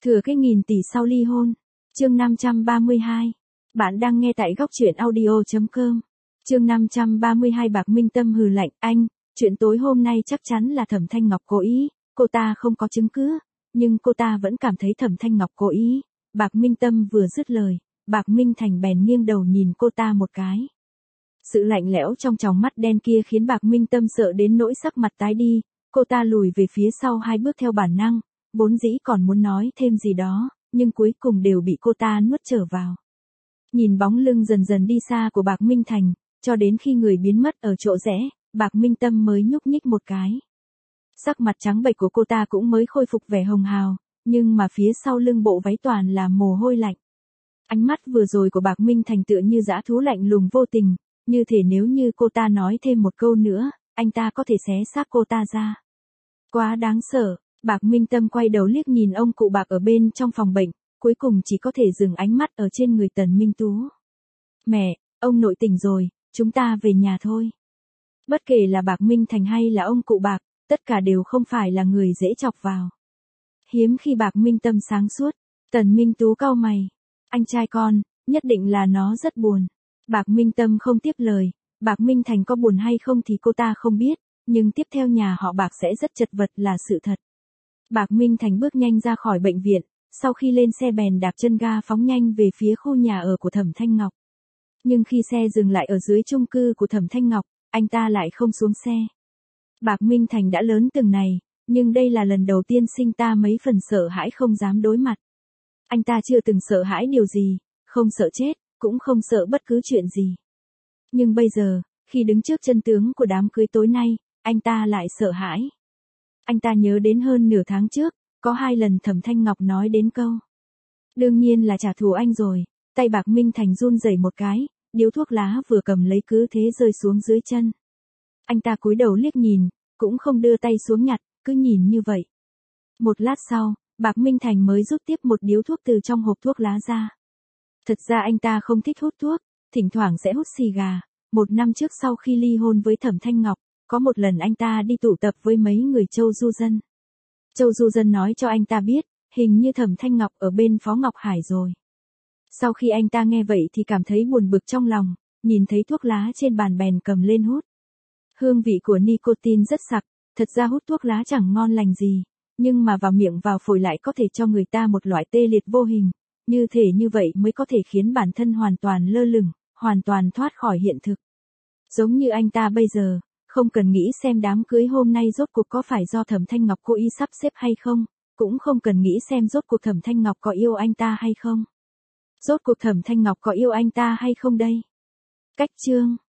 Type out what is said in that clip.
Thừa cái nghìn tỷ sau ly hôn. Chương 532. Bạn đang nghe tại góc truyện audio.com. Chương 532 Bạc Minh Tâm hừ lạnh, anh, chuyện tối hôm nay chắc chắn là Thẩm Thanh Ngọc cố ý, cô ta không có chứng cứ, nhưng cô ta vẫn cảm thấy Thẩm Thanh Ngọc cố ý. Bạc Minh Tâm vừa dứt lời, Bạc Minh Thành bèn nghiêng đầu nhìn cô ta một cái. Sự lạnh lẽo trong tròng mắt đen kia khiến Bạc Minh Tâm sợ đến nỗi sắc mặt tái đi, cô ta lùi về phía sau 2 bước theo bản năng, vốn dĩ còn muốn nói thêm gì đó, nhưng cuối cùng đều bị cô ta nuốt trở vào. Nhìn bóng lưng dần dần đi xa của Bạc Minh Thành, cho đến khi người biến mất ở chỗ rẽ, Bạc Minh Tâm mới nhúc nhích một cái. Sắc mặt trắng bệch của cô ta cũng mới khôi phục vẻ hồng hào, nhưng mà phía sau lưng bộ váy toàn là mồ hôi lạnh. Ánh mắt vừa rồi của Bạc Minh Thành tựa như dã thú lạnh lùng vô tình, như thể nếu như cô ta nói thêm một câu nữa, anh ta có thể xé xác cô ta ra. Quá đáng sợ, Bạc Minh Tâm quay đầu liếc nhìn ông cụ Bạc ở bên trong phòng bệnh, cuối cùng chỉ có thể dừng ánh mắt ở trên người Tần Minh Tú. Mẹ, ông nội tỉnh rồi, chúng ta về nhà thôi. Bất kể là Bạc Minh Thành hay là ông cụ Bạc, tất cả đều không phải là người dễ chọc vào. Hiếm khi Bạc Minh Tâm sáng suốt, Tần Minh Tú cau mày. Anh trai con, nhất định là nó rất buồn. Bạc Minh Tâm không tiếp lời, Bạc Minh Thành có buồn hay không thì cô ta không biết, nhưng tiếp theo nhà họ Bạc sẽ rất chật vật là sự thật. Bạc Minh Thành bước nhanh ra khỏi bệnh viện, sau khi lên xe bèn đạp chân ga phóng nhanh về phía khu nhà ở của Thẩm Thanh Ngọc. Nhưng khi xe dừng lại ở dưới chung cư của Thẩm Thanh Ngọc, anh ta lại không xuống xe. Bạc Minh Thành đã lớn từng này, nhưng đây là lần đầu tiên sinh ta mấy phần sợ hãi không dám đối mặt. Anh ta chưa từng sợ hãi điều gì, không sợ chết, cũng không sợ bất cứ chuyện gì. Nhưng bây giờ, khi đứng trước chân tướng của đám cưới tối nay, anh ta lại sợ hãi. Anh ta nhớ đến hơn nửa tháng trước, có 2 lần Thẩm Thanh Ngọc nói đến câu. Đương nhiên là trả thù anh rồi, tay Bạc Minh Thành run rẩy một cái, điếu thuốc lá vừa cầm lấy cứ thế rơi xuống dưới chân. Anh ta cúi đầu liếc nhìn, cũng không đưa tay xuống nhặt, cứ nhìn như vậy. Một lát sau, Bạc Minh Thành mới rút tiếp một điếu thuốc từ trong hộp thuốc lá ra. Thật ra anh ta không thích hút thuốc, thỉnh thoảng sẽ hút xì gà. 1 năm trước sau khi ly hôn với Thẩm Thanh Ngọc, có một lần anh ta đi tụ tập với mấy người Châu Du Dân. Châu Du Dân nói cho anh ta biết, hình như Thẩm Thanh Ngọc ở bên Phó Ngọc Hải rồi. Sau khi anh ta nghe vậy thì cảm thấy buồn bực trong lòng, nhìn thấy thuốc lá trên bàn bèn cầm lên hút. Hương vị của nicotine rất sặc, thật ra hút thuốc lá chẳng ngon lành gì, nhưng mà vào miệng vào phổi lại có thể cho người ta một loại tê liệt vô hình, như thể như vậy mới có thể khiến bản thân hoàn toàn lơ lửng, hoàn toàn thoát khỏi hiện thực. Giống như anh ta bây giờ, không cần nghĩ xem đám cưới hôm nay rốt cuộc có phải do Thẩm Thanh Ngọc cố ý sắp xếp hay không, cũng không cần nghĩ xem rốt cuộc Thẩm Thanh Ngọc có yêu anh ta hay không. Rốt cuộc Thẩm Thanh Ngọc có yêu anh ta hay không đây? Cách chương